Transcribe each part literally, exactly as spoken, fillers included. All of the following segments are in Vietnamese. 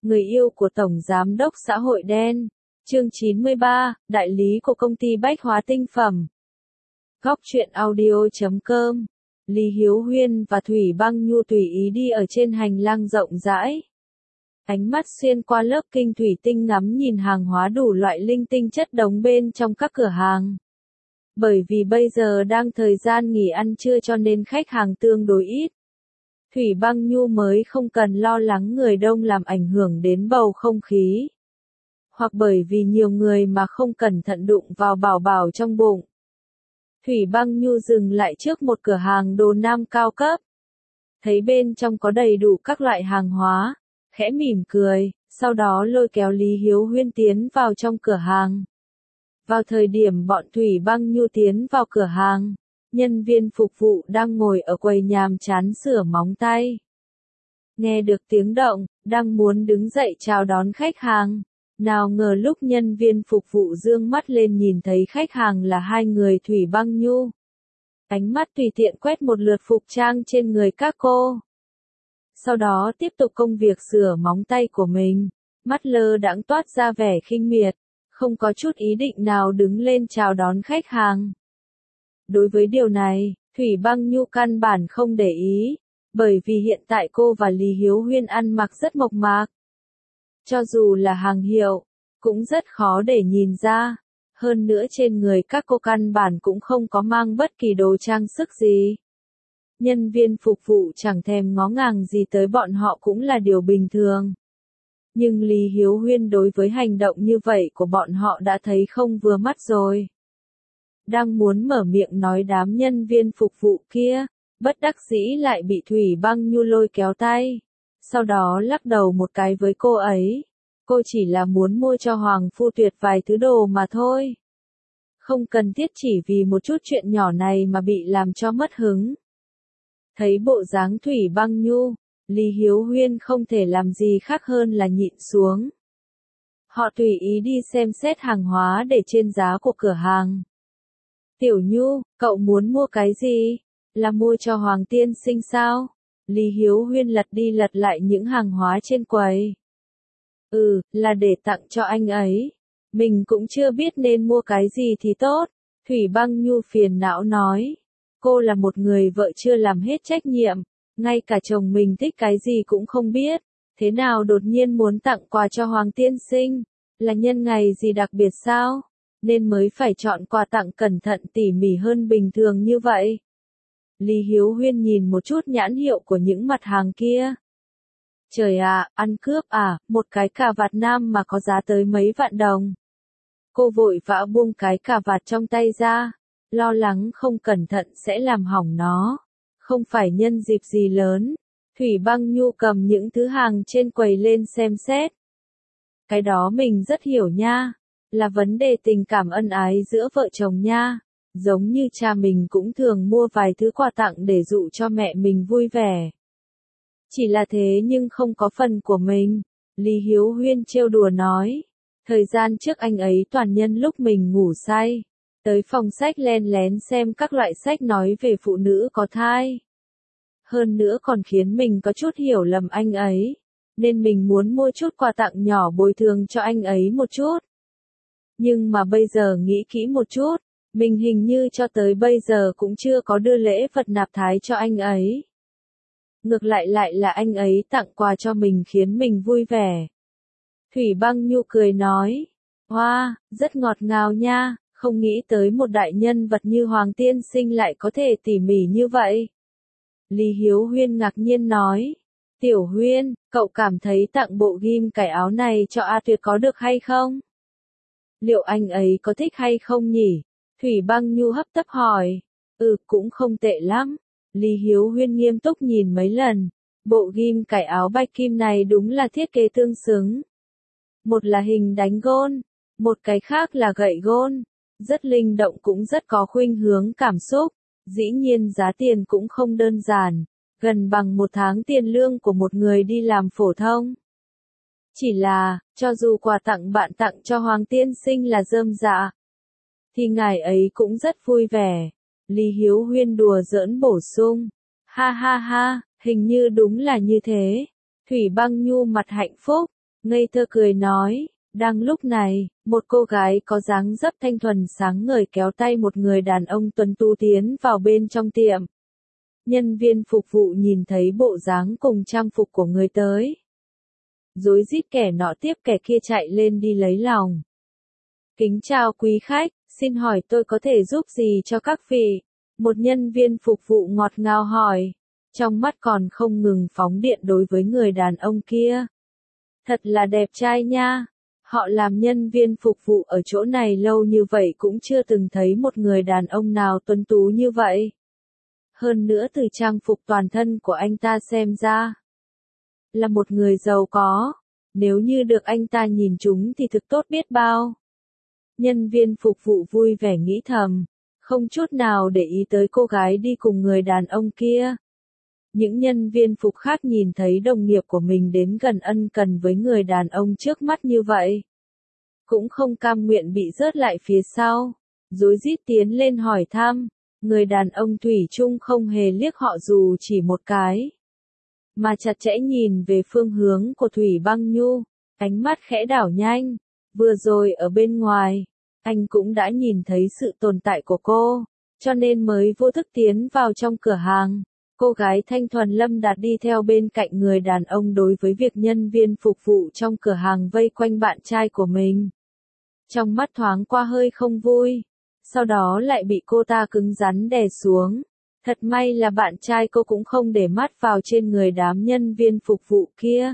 người yêu của Tổng Giám đốc xã hội đen. Chương chín mươi ba, đại lý của công ty bách hóa tinh phẩm. Góc truyện audio chấm com. Lý Hiếu Huyên và Thủy Băng Nhu tùy ý đi ở trên hành lang rộng rãi. Ánh mắt xuyên qua lớp kinh thủy tinh ngắm nhìn hàng hóa đủ loại linh tinh chất đống bên trong các cửa hàng. Bởi vì bây giờ đang thời gian nghỉ ăn trưa cho nên khách hàng tương đối ít. Thủy Băng Nhu mới không cần lo lắng người đông làm ảnh hưởng đến bầu không khí. Hoặc bởi vì nhiều người mà không cẩn thận đụng vào bảo bảo trong bụng. Thủy Băng Nhu dừng lại trước một cửa hàng đồ nam cao cấp. Thấy bên trong có đầy đủ các loại hàng hóa, khẽ mỉm cười, sau đó lôi kéo Lý Hiếu Huyên tiến vào trong cửa hàng. Vào thời điểm bọn Thủy Băng Nhu tiến vào cửa hàng, nhân viên phục vụ đang ngồi ở quầy nhàm chán sửa móng tay. Nghe được tiếng động, đang muốn đứng dậy chào đón khách hàng. Nào ngờ lúc nhân viên phục vụ dương mắt lên nhìn thấy khách hàng là hai người Thủy Băng Nhu. Ánh mắt tùy tiện quét một lượt phục trang trên người các cô. Sau đó tiếp tục công việc sửa móng tay của mình, mắt lơ đãng toát ra vẻ khinh miệt, không có chút ý định nào đứng lên chào đón khách hàng. Đối với điều này, Thủy Băng Nhu căn bản không để ý, bởi vì hiện tại cô và Lý Hiếu Huyên ăn mặc rất mộc mạc. Cho dù là hàng hiệu, cũng rất khó để nhìn ra. Hơn nữa trên người các cô căn bản cũng không có mang bất kỳ đồ trang sức gì. Nhân viên phục vụ chẳng thèm ngó ngàng gì tới bọn họ cũng là điều bình thường. Nhưng Lý Hiếu Huyên đối với hành động như vậy của bọn họ đã thấy không vừa mắt rồi. Đang muốn mở miệng nói đám nhân viên phục vụ kia, bất đắc dĩ lại bị Thủy Băng Nhu lôi kéo tay. Sau đó lắc đầu một cái với cô ấy. Cô chỉ là muốn mua cho Hoàng Phu Tuyệt vài thứ đồ mà thôi. Không cần thiết chỉ vì một chút chuyện nhỏ này mà bị làm cho mất hứng. Thấy bộ dáng Thủy Băng Nhu, Lý Hiếu Huyên không thể làm gì khác hơn là nhịn xuống. Họ tùy ý đi xem xét hàng hóa để trên giá của cửa hàng. Tiểu Nhu, cậu muốn mua cái gì? Là mua cho Hoàng tiên sinh sao? Lý Hiếu Huyên lật đi lật lại những hàng hóa trên quầy. Ừ, là để tặng cho anh ấy. Mình cũng chưa biết nên mua cái gì thì tốt. Thủy Băng Nhu phiền não nói. Cô là một người vợ chưa làm hết trách nhiệm. Ngay cả chồng mình thích cái gì cũng không biết. Thế nào đột nhiên muốn tặng quà cho Hoàng tiên sinh? Là nhân ngày gì đặc biệt sao? Nên mới phải chọn quà tặng cẩn thận tỉ mỉ hơn bình thường như vậy. Lý Hiếu Huyên nhìn một chút nhãn hiệu của những mặt hàng kia. Trời ạ, ăn cướp à, một cái cà vạt nam mà có giá tới mấy vạn đồng. Cô vội vã buông cái cà vạt trong tay ra, lo lắng không cẩn thận sẽ làm hỏng nó. Không phải nhân dịp gì lớn. Thủy Băng Nhu cầm những thứ hàng trên quầy lên xem xét. Cái đó mình rất hiểu nha, là vấn đề tình cảm ân ái giữa vợ chồng nha. Giống như cha mình cũng thường mua vài thứ quà tặng để dụ cho mẹ mình vui vẻ. Chỉ là thế nhưng không có phần của mình. Lý Hiếu Huyên trêu đùa nói. Thời gian trước anh ấy toàn nhân lúc mình ngủ say. Tới phòng sách len lén xem các loại sách nói về phụ nữ có thai. Hơn nữa còn khiến mình có chút hiểu lầm anh ấy. Nên mình muốn mua chút quà tặng nhỏ bồi thường cho anh ấy một chút. Nhưng mà bây giờ nghĩ kỹ một chút. Mình hình như cho tới bây giờ cũng chưa có đưa lễ vật nạp thái cho anh ấy. Ngược lại lại là anh ấy tặng quà cho mình khiến mình vui vẻ. Thủy Băng Nhu cười nói. Hoa, wow, rất ngọt ngào nha, không nghĩ tới một đại nhân vật như Hoàng tiên sinh lại có thể tỉ mỉ như vậy. Lý Hiếu Huyên ngạc nhiên nói. Tiểu Huyên, cậu cảm thấy tặng bộ ghim cài áo này cho A Tuyệt có được hay không? Liệu anh ấy có thích hay không nhỉ? Thủy Băng Nhu hấp tấp hỏi. Ừ, cũng không tệ lắm. Lý Hiếu Huyên nghiêm túc nhìn mấy lần. Bộ ghim cài áo bạch kim này đúng là thiết kế tương xứng. Một là hình đánh gôn, một cái khác là gậy gôn. Rất linh động cũng rất có khuynh hướng cảm xúc. Dĩ nhiên giá tiền cũng không đơn giản. Gần bằng một tháng tiền lương của một người đi làm phổ thông. Chỉ là, cho dù quà tặng bạn tặng cho Hoàng tiên sinh là rơm rạ, thì ngài ấy cũng rất vui vẻ. Lý Hiếu Huyên đùa giỡn bổ sung. Ha ha ha, hình như đúng là như thế. Thủy Băng Nhu mặt hạnh phúc, ngây thơ cười nói. Đang lúc này, một cô gái có dáng dấp thanh thuần sáng ngời kéo tay một người đàn ông tuấn tú tiến vào bên trong tiệm. Nhân viên phục vụ nhìn thấy bộ dáng cùng trang phục của người tới. Rối rít kẻ nọ tiếp kẻ kia chạy lên đi lấy lòng. Kính chào quý khách, xin hỏi tôi có thể giúp gì cho các vị? Một nhân viên phục vụ ngọt ngào hỏi, trong mắt còn không ngừng phóng điện đối với người đàn ông kia. Thật là đẹp trai nha. Họ làm nhân viên phục vụ ở chỗ này lâu như vậy cũng chưa từng thấy một người đàn ông nào tuấn tú như vậy. Hơn nữa từ trang phục toàn thân của anh ta xem ra là một người giàu có. Nếu như được anh ta nhìn chúng thì thực tốt biết bao. Nhân viên phục vụ vui vẻ nghĩ thầm, không chút nào để ý tới cô gái đi cùng người đàn ông kia. Những nhân viên phục khác nhìn thấy đồng nghiệp của mình đến gần ân cần với người đàn ông trước mắt như vậy. Cũng không cam nguyện bị rớt lại phía sau. Rối rít tiến lên hỏi thăm. Người đàn ông thủy chung không hề liếc họ dù chỉ một cái. Mà chặt chẽ nhìn về phương hướng của Thủy Băng Nhu. Ánh mắt khẽ đảo nhanh. Vừa rồi ở bên ngoài, anh cũng đã nhìn thấy sự tồn tại của cô. Cho nên mới vô thức tiến vào trong cửa hàng. Cô gái thanh thuần Lâm Đạt đi theo bên cạnh người đàn ông đối với việc nhân viên phục vụ trong cửa hàng vây quanh bạn trai của mình. Trong mắt thoáng qua hơi không vui, sau đó lại bị cô ta cứng rắn đè xuống. Thật may là bạn trai cô cũng không để mắt vào trên người đám nhân viên phục vụ kia.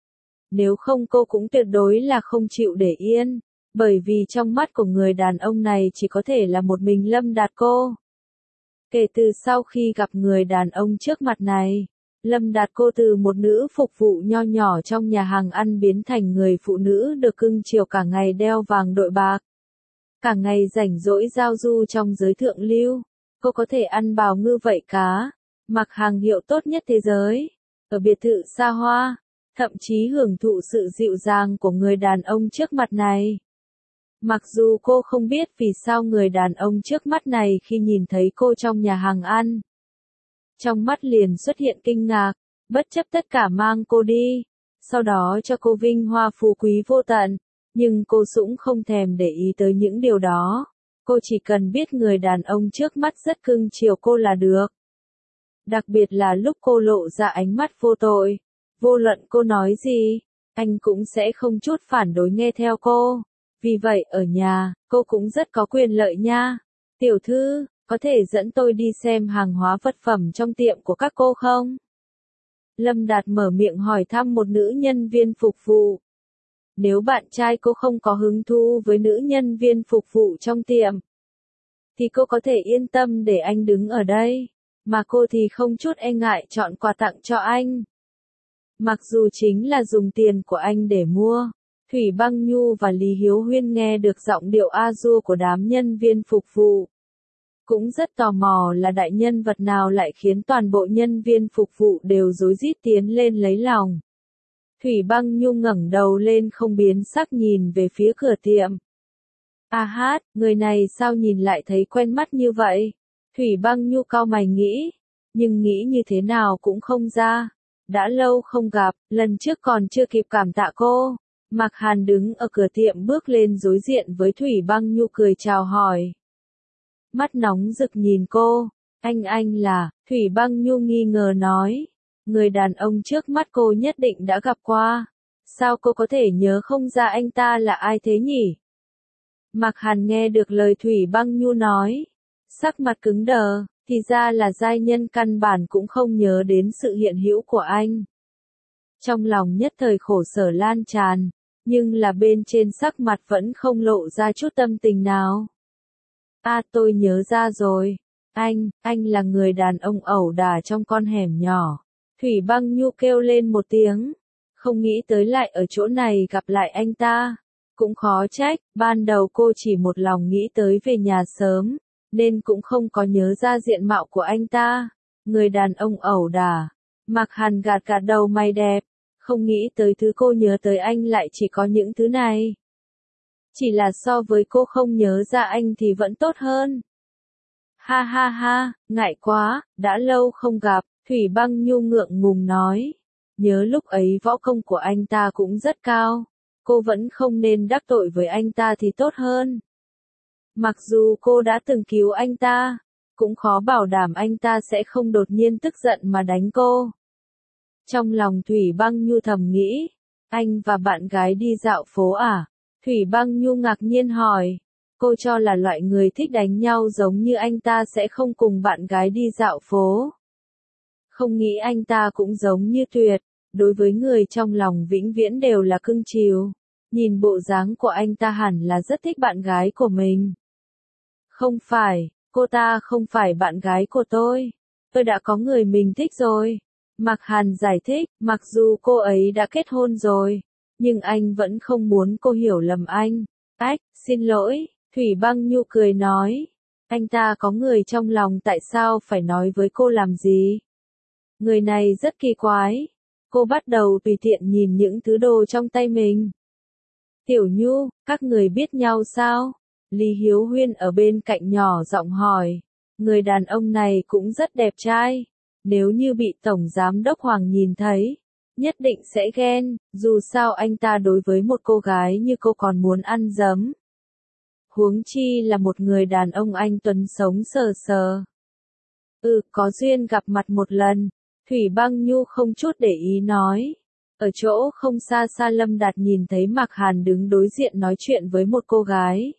Nếu không cô cũng tuyệt đối là không chịu để yên, bởi vì trong mắt của người đàn ông này chỉ có thể là một mình Lâm Đạt cô. Kể từ sau khi gặp người đàn ông trước mặt này, Lâm Đạt cô từ một nữ phục vụ nho nhỏ trong nhà hàng ăn biến thành người phụ nữ được cưng chiều cả ngày đeo vàng đội bạc. Cả ngày rảnh rỗi giao du trong giới thượng lưu, cô có thể ăn bào ngư vậy cá, mặc hàng hiệu tốt nhất thế giới, ở biệt thự xa hoa, thậm chí hưởng thụ sự dịu dàng của người đàn ông trước mặt này. Mặc dù cô không biết vì sao người đàn ông trước mắt này khi nhìn thấy cô trong nhà hàng ăn, trong mắt liền xuất hiện kinh ngạc, bất chấp tất cả mang cô đi, sau đó cho cô vinh hoa phú quý vô tận, nhưng cô cũng không thèm để ý tới những điều đó. Cô chỉ cần biết người đàn ông trước mắt rất cưng chiều cô là được. Đặc biệt là lúc cô lộ ra ánh mắt vô tội, vô luận cô nói gì, anh cũng sẽ không chút phản đối nghe theo cô. Vì vậy ở nhà, cô cũng rất có quyền lợi nha. Tiểu thư, có thể dẫn tôi đi xem hàng hóa vật phẩm trong tiệm của các cô không? Lâm Đạt mở miệng hỏi thăm một nữ nhân viên phục vụ. Nếu bạn trai cô không có hứng thú với nữ nhân viên phục vụ trong tiệm, thì cô có thể yên tâm để anh đứng ở đây, mà cô thì không chút e ngại chọn quà tặng cho anh. Mặc dù chính là dùng tiền của anh để mua. Thủy Băng Nhu và Lý Hiếu Huyên nghe được giọng điệu a dua của đám nhân viên phục vụ. Cũng rất tò mò là đại nhân vật nào lại khiến toàn bộ nhân viên phục vụ đều rối rít tiến lên lấy lòng. Thủy Băng Nhu ngẩng đầu lên không biến sắc nhìn về phía cửa tiệm. A hát, người này sao nhìn lại thấy quen mắt như vậy? Thủy Băng Nhu cau mày nghĩ, nhưng nghĩ như thế nào cũng không ra. Đã lâu không gặp, lần trước còn chưa kịp cảm tạ cô. Mạc Hàn đứng ở cửa tiệm bước lên đối diện với Thủy Băng Nhu cười chào hỏi. Mắt nóng rực nhìn cô, anh anh là, Thủy Băng Nhu nghi ngờ nói. Người đàn ông trước mắt cô nhất định đã gặp qua. Sao cô có thể nhớ không ra anh ta là ai thế nhỉ? Mạc Hàn nghe được lời Thủy Băng Nhu nói. Sắc mặt cứng đờ, thì ra là giai nhân căn bản cũng không nhớ đến sự hiện hữu của anh. Trong lòng nhất thời khổ sở lan tràn, nhưng là bên trên sắc mặt vẫn không lộ ra chút tâm tình nào. À tôi nhớ ra rồi, anh, anh là người đàn ông ẩu đả trong con hẻm nhỏ. Thủy Băng Nhu kêu lên một tiếng, không nghĩ tới lại ở chỗ này gặp lại anh ta. Cũng khó trách, ban đầu cô chỉ một lòng nghĩ tới về nhà sớm, nên cũng không có nhớ ra diện mạo của anh ta. Người đàn ông ẩu đả, Mạc Hàn gạt gạt đầu mày đẹp. Không nghĩ tới thứ cô nhớ tới anh lại chỉ có những thứ này. Chỉ là so với cô không nhớ ra anh thì vẫn tốt hơn. Ha ha ha, ngại quá, đã lâu không gặp, Thủy Băng Nhu ngượng ngùng nói. Nhớ lúc ấy võ công của anh ta cũng rất cao, cô vẫn không nên đắc tội với anh ta thì tốt hơn. Mặc dù cô đã từng cứu anh ta, cũng khó bảo đảm anh ta sẽ không đột nhiên tức giận mà đánh cô. Trong lòng Thủy Băng Nhu thầm nghĩ, anh và bạn gái đi dạo phố à? Thủy Băng Nhu ngạc nhiên hỏi, cô cho là loại người thích đánh nhau giống như anh ta sẽ không cùng bạn gái đi dạo phố. Không nghĩ anh ta cũng giống như Tuyệt, đối với người trong lòng vĩnh viễn đều là cưng chiều. Nhìn bộ dáng của anh ta hẳn là rất thích bạn gái của mình. Không phải, cô ta không phải bạn gái của tôi. Tôi đã có người mình thích rồi. Mạc Hàn giải thích, mặc dù cô ấy đã kết hôn rồi, nhưng anh vẫn không muốn cô hiểu lầm anh. Ách, xin lỗi, Thủy Băng Nhu cười nói. Anh ta có người trong lòng tại sao phải nói với cô làm gì? Người này rất kỳ quái. Cô bắt đầu tùy tiện nhìn những thứ đồ trong tay mình. Tiểu Nhu, các người biết nhau sao? Lý Hiếu Huyên ở bên cạnh nhỏ giọng hỏi. Người đàn ông này cũng rất đẹp trai. Nếu như bị Tổng Giám Đốc Hoàng nhìn thấy, nhất định sẽ ghen, dù sao anh ta đối với một cô gái như cô còn muốn ăn dấm. Huống chi là một người đàn ông anh tuấn sống sờ sờ. Ừ, có duyên gặp mặt một lần, Thủy Băng Nhu không chút để ý nói. Ở chỗ không xa xa Lâm Đạt nhìn thấy Mạc Hàn đứng đối diện nói chuyện với một cô gái.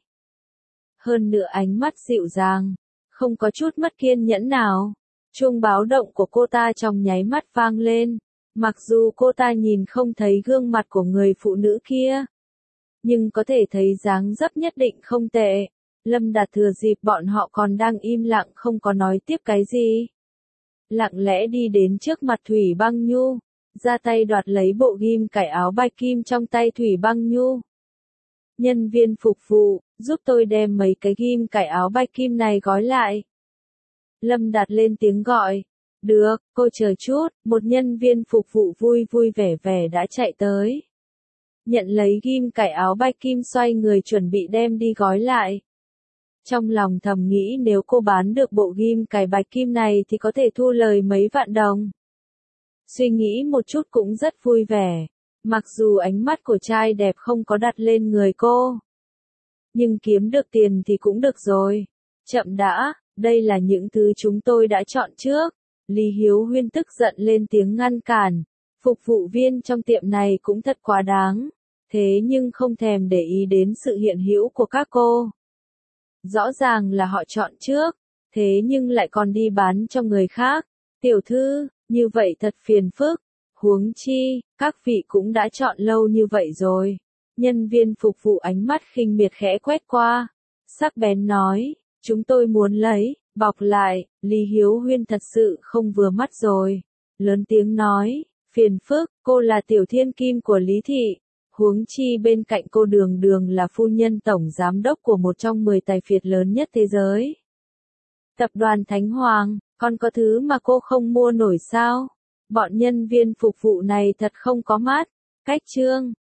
Hơn nữa ánh mắt dịu dàng, không có chút mất kiên nhẫn nào. Chuông báo động của cô ta trong nháy mắt vang lên, mặc dù cô ta nhìn không thấy gương mặt của người phụ nữ kia, nhưng có thể thấy dáng dấp nhất định không tệ. Lâm Đạt thừa dịp bọn họ còn đang im lặng không có nói tiếp cái gì, lặng lẽ đi đến trước mặt Thủy Băng Nhu, ra tay đoạt lấy bộ ghim cài áo bạch kim trong tay Thủy Băng Nhu. Nhân viên phục vụ, giúp tôi đem mấy cái ghim cài áo bạch kim này gói lại. Lâm Đạt lên tiếng gọi. Được, cô chờ chút, một nhân viên phục vụ vui vui vẻ vẻ đã chạy tới. Nhận lấy ghim cài áo bạch kim xoay người chuẩn bị đem đi gói lại. Trong lòng thầm nghĩ nếu cô bán được bộ ghim cài bạch kim này thì có thể thu lời mấy vạn đồng. Suy nghĩ một chút cũng rất vui vẻ, mặc dù ánh mắt của trai đẹp không có đặt lên người cô. Nhưng kiếm được tiền thì cũng được rồi. Chậm đã, đây là những thứ chúng tôi đã chọn trước. Lý Hiếu Huyên tức giận lên tiếng ngăn cản. Phục vụ viên trong tiệm này cũng thật quá đáng. Thế nhưng không thèm để ý đến sự hiện hữu của các cô. Rõ ràng là họ chọn trước, thế nhưng lại còn đi bán cho người khác. Tiểu thư, như vậy thật phiền phức. Huống chi, các vị cũng đã chọn lâu như vậy rồi. Nhân viên phục vụ ánh mắt khinh miệt khẽ quét qua. Sắc bén nói, chúng tôi muốn lấy, bọc lại. Lý Hiếu Huyên thật sự không vừa mắt rồi. Lớn tiếng nói, phiền phức, cô là tiểu thiên kim của Lý Thị. Huống chi bên cạnh cô đường đường là phu nhân tổng giám đốc của một trong mười tài phiệt lớn nhất thế giới. Tập đoàn Thánh Hoàng, còn có thứ mà cô không mua nổi sao? Bọn nhân viên phục vụ này thật không có mắt. Cách chương